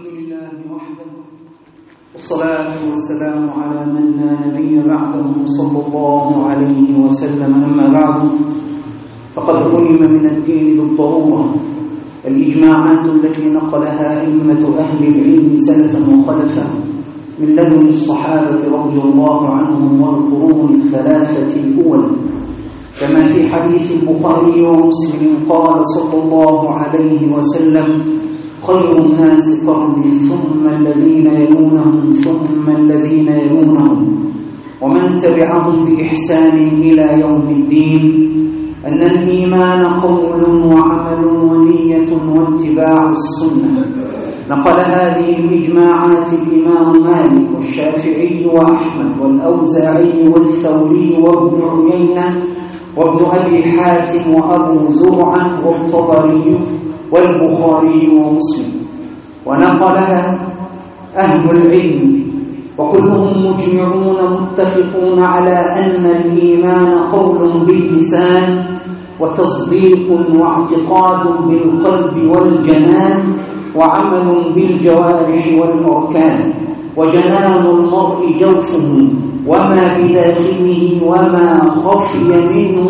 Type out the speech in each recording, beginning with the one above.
الحمد لله وحده والصلاة والسلام على من لا نبي بعده صلى الله عليه وسلم. أما بعد، فقد علم من الدين بالضرورة الإجماعات التي نقلها أئمة أهل العلم سلفا وخلفا من لدن الصحابة رضي الله عنهم والقرون الثلاثة الأول، كما في حديث البخاري ومسلم قال صلى الله عليه وسلم: خير الناس قرني ثم الذين يلونهم ثم الذين يلونهم ومن تبعهم بإحسان إلى يوم الدين، أن الإيمان قول وعمل ونية واتباع السنة. نقل هذه الإجماعات الإمام مالك والشافعي وأحمد والأوزاعي والثوري وابن عيينة وابن أبي حاتم وأبو زرعة والطبري والبخاري ومسلم، ونقلها أهل العلم وكلهم مجمعون متفقون على أن الإيمان قول باللسان وتصديق واعتقاد بالقلب والجنان وعمل بالجوارح والأركان، وجنان المرء جوفه وما بداخله وما خفي منه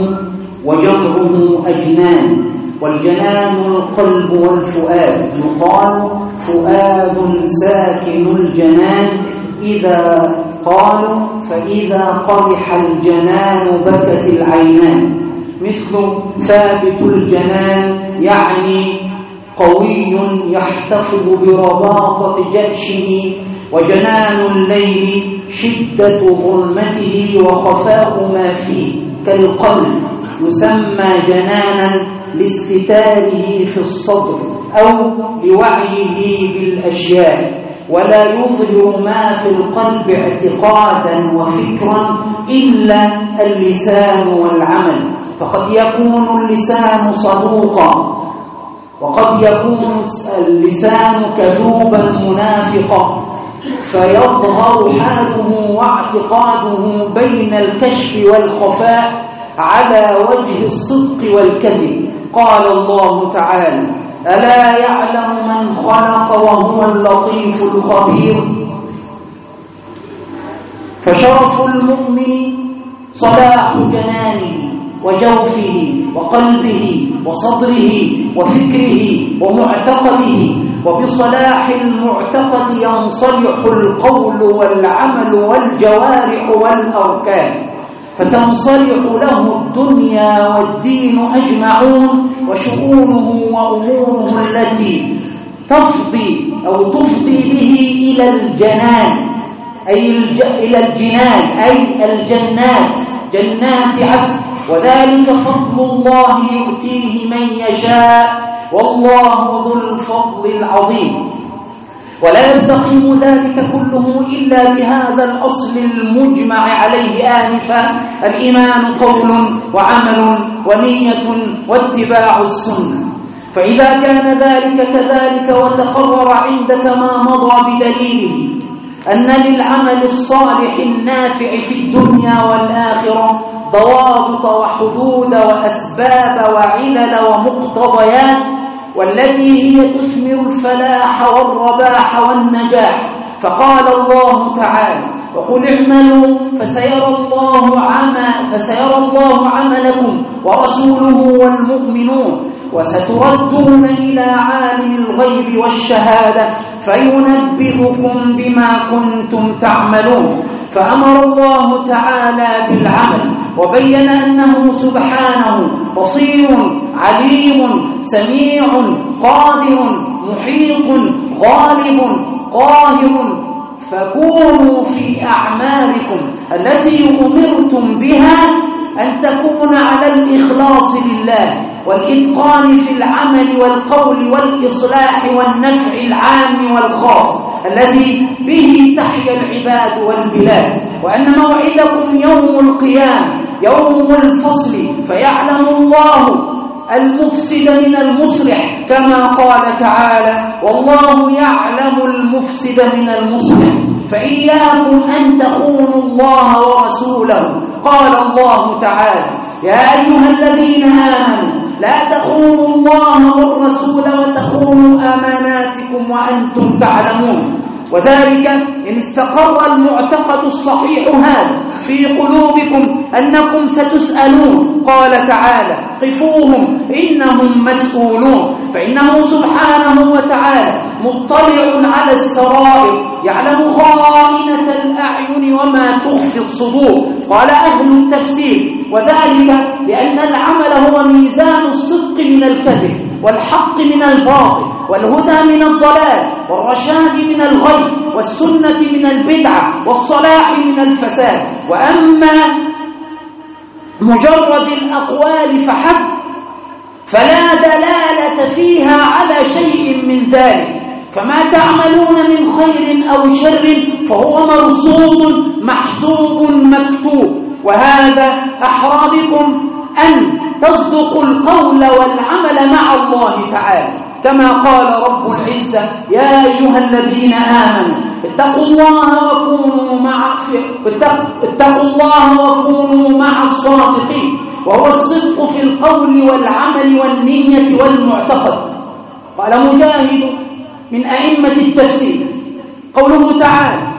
وجمعه أجنان، والجنان القلب والفؤاد. يقال فؤاد ساكن الجنان، إذا قالوا فإذا قرح الجنان بكت العينان، مثل ثابت الجنان يعني قوي يحتفظ برباطة جأشه، وجنان الليل شدة ظلمته وخفاء ما فيه كالقلب، يسمى جنانا لاستتاره في الصدر أو لوعيه بالأشياء، ولا يظهر ما في القلب اعتقادا وفكرا إلا اللسان والعمل، فقد يكون اللسان صدوقا وقد يكون اللسان كذوبا منافقا، فيظهر حاله واعتقاده بين الكشف والخفاء على وجه الصدق والكذب. قال الله تعالى: ألا يعلم من خلق وهو اللطيف الخبير. فشرف المؤمن صلاح جنانه وجوفه وقلبه وصدره وفكره ومعتقده، وبصلاح المعتقد ينصلح القول والعمل والجوارح والأركان، فتنصلح له الدنيا والدين أجمعون، وشؤونه وأموره التي تفضي به إلى الجنان إلى الجنان أي الجنات، جنات عدن، وذلك فضل الله يؤتيه من يشاء والله ذو الفضل العظيم. ولا يستقيم ذلك كله إلا بهذا الأصل المجمع عليه آنفا: الإيمان قول وعمل ونية واتباع السنة. فإذا كان ذلك كذلك وتقرر عندك ما مضى بدليله أن للعمل الصالح النافع في الدنيا والآخرة ضوابط وحدود وأسباب وعلل ومقتضيات، والتي هي تثمر الفلاح والرباح والنجاح، فقال الله تعالى: وقل اعملوا فسيرى الله عملكم ورسوله والمؤمنون وستردون إلى عالم الغيب والشهادة فينبئكم بما كنتم تعملون. فأمر الله تعالى بالعمل وبين أنه سبحانه بصير عليم سميع قادر محيط غالب قاهر، فكونوا في أعمالكم التي أمرتم بها أن تكون على الإخلاص لله والإتقان في العمل والقول والإصلاح والنفع العام والخاص الذي به تحيا العباد والبلاد، وأن موعدكم يوم القيامة يوم الفصل، فيعلم الله المفسد من المصلح، كما قال تعالى: والله يعلم المفسد من المصلح، فإياكم أن تخونوا الله ورسوله. قال الله تعالى: يا أيها الذين آمنوا لا تخونوا الله والرسول وتخونوا أماناتكم وأنتم تعلمون. وذلك إن استقر المعتقد الصحيح هذا في قلوبكم أنكم ستسألون. قال تعالى: قفوهم إنهم مسؤولون. فإنه سبحانه وتعالى مطلع على السرائر، يعلم خائنة الأعين وما تخفي الصدور. قال أهل التفسير: وذلك لأن العمل هو ميزان الصدق من الكذب، والحق من الباطل، والهدى من الضلال، والرشاد من الغي، والسنة من البدعة، والصلاح من الفساد. وأما مجرد الأقوال فحسب فلا دلالة فيها على شيء من ذلك، فما تعملون من خير أو شر فهو مرصود محسوب مكتوب. وهذا أحرى بكم أن تصدقوا القول والعمل مع الله تعالى، كما قال رب العزة: يا أيها الذين آمنوا اتقوا الله وكونوا مع الصادقين. وهو الصدق في القول والعمل والنية والمعتقد. قال مجاهد من أئمة التفسير قوله تعالى: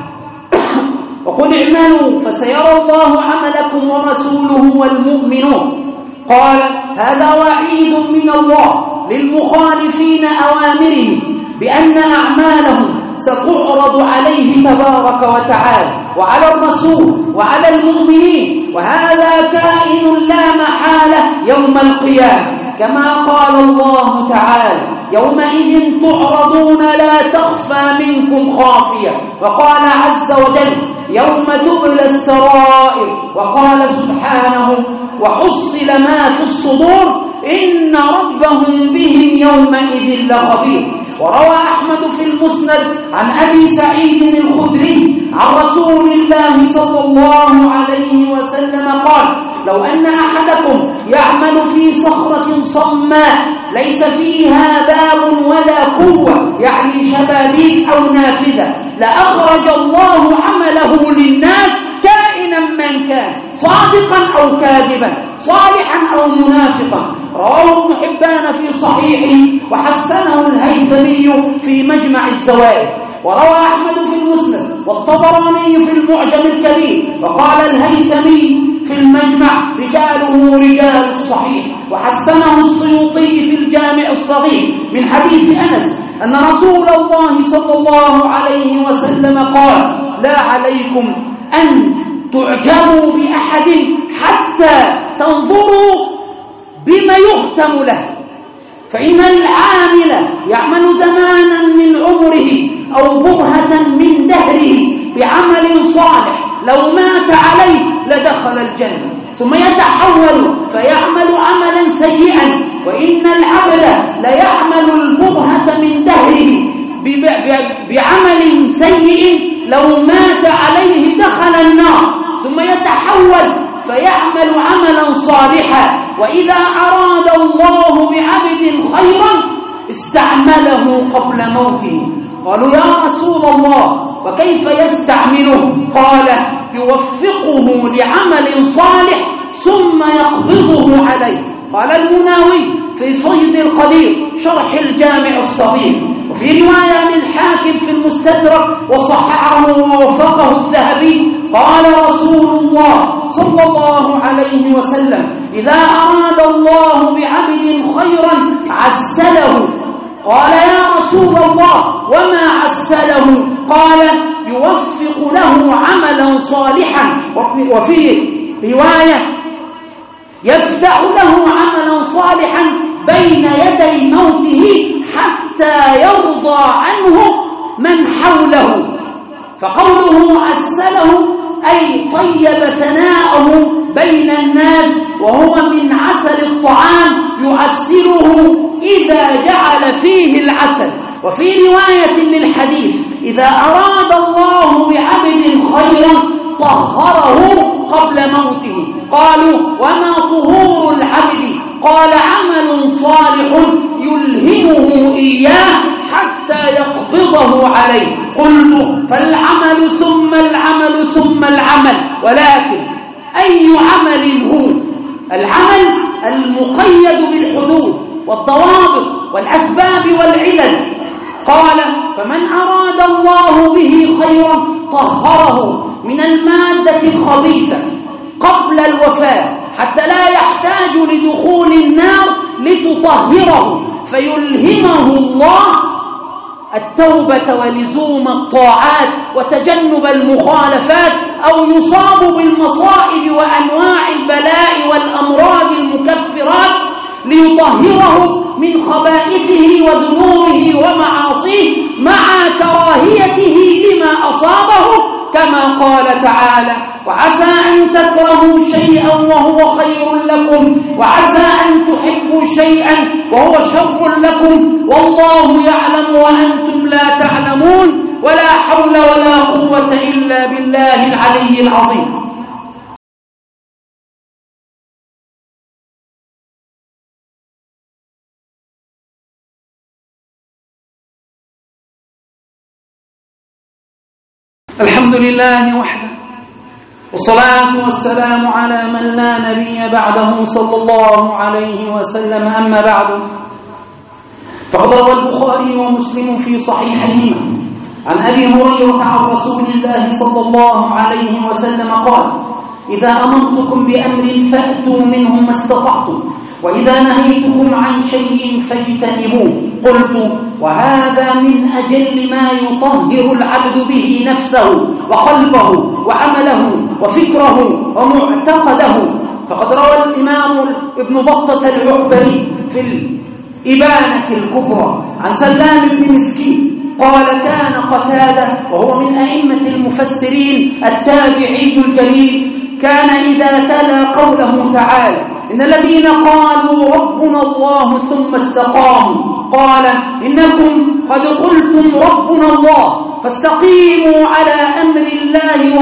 وقل اعملوا فسيرى الله عملكم ورسوله والمؤمنون. قال: هذا وعيد من الله للمخالفين أوامره بأن أعمالهم ستعرض عليه تبارك وتعالى وعلى الرسول وعلى المؤمنين، وهذا كائن لا محالة يوم القيامة، كما قال الله تعالى: يومئذ تعرضون لا تخفى منكم خافية. وقال عز وجل: يوم تبلى السرائر. وقال سبحانه: وحصل ما في الصدور إن ربهم بهم يومئذ لخبير. وروى أحمد في المسند عن أبي سعيد الخدري عن رسول الله صلى الله عليه وسلم قال: لو أن أحدكم يعمل في صخرة صماء ليس فيها باب ولا قوة، يعني شبابيك أو نافذة، لأخرج الله عمله للناس كائنا من كان، صادقا أو كاذبا، صالحا أو منافقا. رواه ابن حبان في صحيحه وحسنه الهيثمي في مجمع الزوائد. وروى أحمد في المسند والطبراني في المعجم الكبير. وقال الهيثمي في المجمع: رجاله رجال الصحيح. وحسنه السيوطي في الجامع الصغير من حديث أنس أن رسول الله صلى الله عليه وسلم قال: لا عليكم أن تعجبوا بأحد حتى تنظروا بما يختم له، فإن العامل يعمل زمانا من عمره أو برهة من دهره بعمل صالح لو مات عليه لدخل الجنة، ثم يتحول فيعمل عملا سيئا، وإن العبد ليعمل البرهة من دهره بعمل سيء لو مات عليه دخل النار، ثم يتحول فيعمل عملا صالحا، وإذا أراد الله بعبد خيرا استعمله قبل موته. قالوا: يا رسول الله وكيف يستعمله؟ قال: يوفقه لعمل صالح ثم يقبضه عليه. قال المناوي في فيض القدير شرح الجامع الصغير. وفي رواية للحاكم في المستدرك وصححه ووفقه الذهبي قال رسول الله صلى الله عليه وسلم: إذا أراد الله بعبد خيرا عسله. قال: يا رسول الله وما عسله؟ قال: يوفق له عملا صالحا. وفي رواية: يفتح له عملا صالحا بين يدي موته حتى يرضى عنه من حوله. فقوله عسله أي طيب ثناءه بين الناس، وهو من عسل الطعام يعسله إذا جعل فيه العسل. وفي رواية للحديث: إذا أراد الله بعبد خيرا طهره قبل موته. قالوا: وما طهور العبد؟ قال: عمل صالح يلهمه إياه حتى يقبضه عليه. قلت: فالعمل ثم العمل ثم العمل، ولكن أي عمل هو؟ العمل المقيد بالحدود والضوابط والأسباب والعلل. قال: فمن أراد الله به خيرا طهره من المادة الخبيثة قبل الوفاة حتى لا يحتاج لدخول النار لتطهره، فيلهمه الله التوبة ولزوم الطاعات وتجنب المخالفات، أو يصاب بالمصائب وأنواع البلاء والأمراض المكفرات ليطهره من خبائثه وذنوبه ومعاصيه مع كراهيته لما أصابه، كما قال تعالى: وعسى أن تكرهوا شيئا وهو خير لكم، وعسى أن تحبوا شيئا وهو شر لكم، والله يعلم وأنتم لا تعلمون، ولا حول ولا قوة إلا بالله العلي العظيم. الحمد لله وحده، والصلاة والسلام على من لا نبي بعده صلى الله عليه وسلم. أما بعد، فقد روى البخاري ومسلم في صحيحيهما عن أبي هريرة عن رسول الله صلى الله عليه وسلم قال: إذا أمرتكم بأمر فأتوا منه ما استطعتم، وإذا نهيتكم عن شيء فاجتنبوه. قلت: وهذا من أجل ما يطهر العبد به نفسه وقلبه وعمله وفكره ومعتقده. فقد روى الإمام ابن بطة العقبري في الإبانة الكبرى عن سلام بن مسكين قال: كان قتادة وهو من أئمة المفسرين التابعي الجليل كان إذا تلا قوله تعالى: إن الذين قالوا ربنا الله ثم استقاموا قال: إنكم قد قلتم ربنا الله فاستقيموا على أمر الله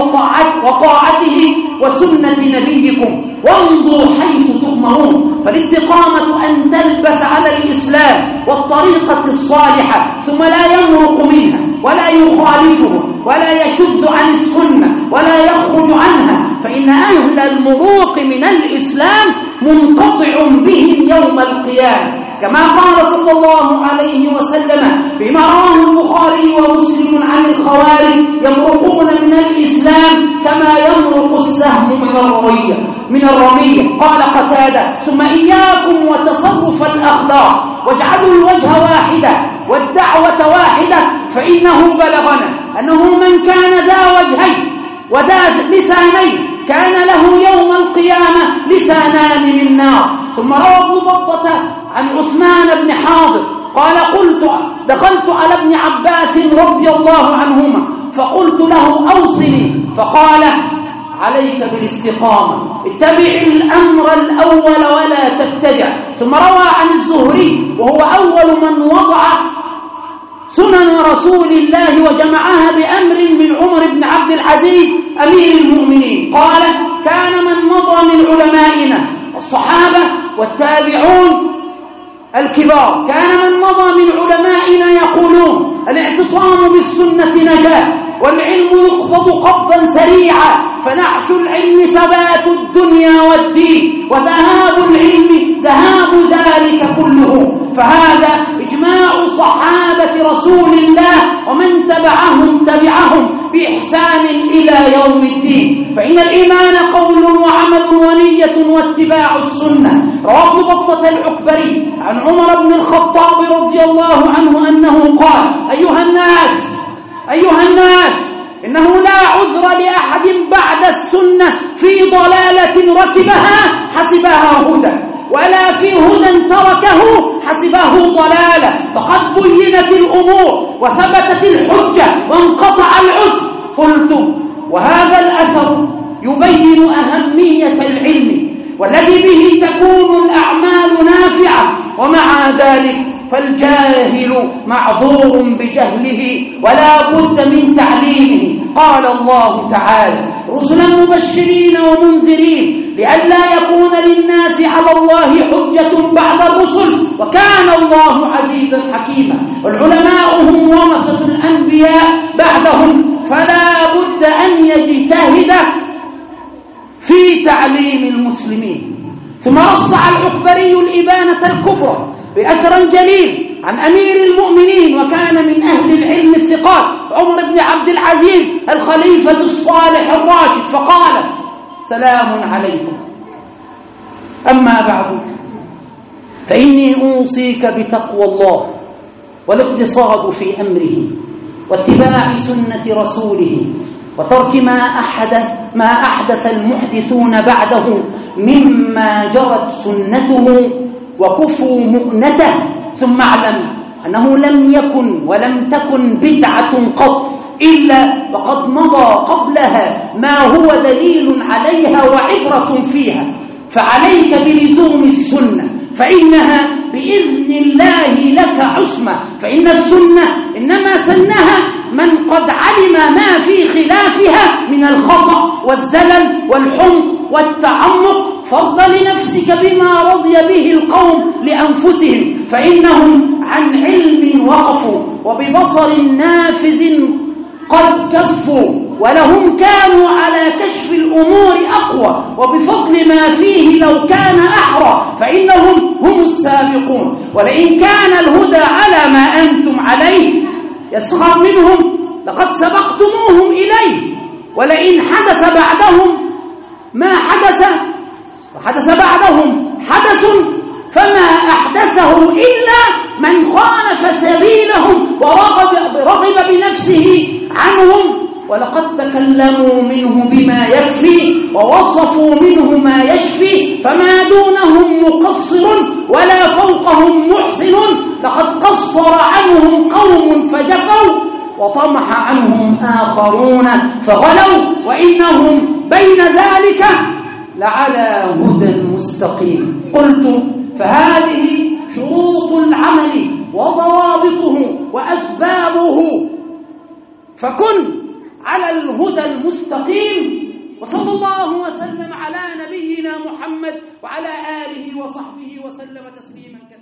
وطاعته وسنة نبيكم وامضوا حيث تؤمرون. فالاستقامة أن تلبث على الإسلام والطريقة الصالحة ثم لا يمرق منها ولا يخالفه ولا يشد عن السنة ولا يخرج عنها، فإن أهل المروق من الإسلام منقطع بهم يوم القيامة، كما قال صلى الله عليه وسلم فيما رواه البخاري ومسلم عن الخوارج: يمرقون من الإسلام كما يمرق السهم من الرمية. قال قتادة: ثم إياكم وتصرف الأخلاق، واجعلوا الوجه واحدة والدعوة واحدة، فإنه بلغنا أنه من كان ذا وجهين وذا لسانين كان له يوم القيامة لسانان من نار. ثم روى ابن بطة عن عثمان بن حاضر قال: دخلت على ابن عباس رضي الله عنهما فقلت له: أوصني، فقال: عليك بالاستقامة، اتبع الأمر الأول ولا تبتدع. ثم روى عن الزهري وهو أول من وضع سنن رسول الله وجمعها بأمر من عمر بن عبد العزيز أمير المؤمنين قال: كان من مضى من علمائنا الصحابة والتابعون الكبار، كان من مضى من علمائنا يقولون: الاعتصام بالسنة نجاة، والعلم يخفض قبضا سريعا، فنعش العلم ثبات الدنيا والدين، وذهاب العلم ذهاب ذلك كله. فهذا إجماع صحابة رسول الله ومن تبعهم بإحسان إلى يوم الدين. فإن الإيمان قول وعمل ونية واتباع السنة. رواه ابن بطة العقبري عن عمر بن الخطاب رضي الله عنه أنه قال: أيها الناس إنه لا عذر لأحد بعد السنة في ضلالة ركبها حسبها هدى، ولا في هدى تركه حسبه ضلالة، فقد بينت الأمور وثبتت الحجة وانقطع العذر. قلت: وهذا الأثر يبين أهمية العلم والذي به تكون الأعمال نافعة، ومع ذلك فالجاهل معذور بجهله ولا بد من تعليمه. قال الله تعالى: رسلا مبشرين ومنذرين لئلا يكون للناس على الله حجة بعد الرسل، وكان الله عزيزا حكيما. والعلماء هم ورثة الأنبياء بعدهم، فلا بد أن يجتهد في تعليم المسلمين، ثم رصع العكبري الإبانة الكبرى بأثر جليل عن أمير المؤمنين وكان من أهل العلم الثقات عمر بن عبد العزيز الخليفة الصالح الراشد، فقال: سلام عليكم، أما بعد فإني أوصيك بتقوى الله والاقتصاد في أمره واتباع سنة رسوله وترك ما أحدث المحدثون بعده مما جرت سنته وكفوا مؤنته. ثم اعلم أنه لم يكن ولم تكن بدعة قط إلا وقد مضى قبلها ما هو دليل عليها وعبرة فيها، فعليك بلزوم السنة فإنها بإذن الله لك عصمة، فإن السنة إنما سنها من قد علم ما في خلافها من الخطأ والزلل والحمق والتعمق، فارض لنفسك بما رضي به القوم لأنفسهم، فإنهم عن علم وقفوا وببصر نافذ قد كفوا، ولهم كانوا على كشف الأمور أقوى، وبفضل ما فيه لو كان أحرى فإنهم هم السابقون. ولئن كان الهدى على ما أنتم عليه يسخر منهم لقد سبقتموهم إليه، ولئن حدث بعدهم ما حدث بعدهم حدث فما أحدثه إلا من خالف سبيلهم ورغب بنفسه عنهم، ولقد تكلموا منه بما يكفي ووصفوا منه ما يشفي، فما دونهم مقصر ولا فوقهم محسن، لقد قصر عنهم قوم فجفوا وطمح عنهم آخرون فغلوا، وإنهم بين ذلك لعلى هدى مستقيم. قلت: فهذه شروط العمل وضوابطه وأسبابه، فكن على الهدى المستقيم. وصلى الله وسلم على نبينا محمد وعلى آله وصحبه وسلم تسليما كثيرا.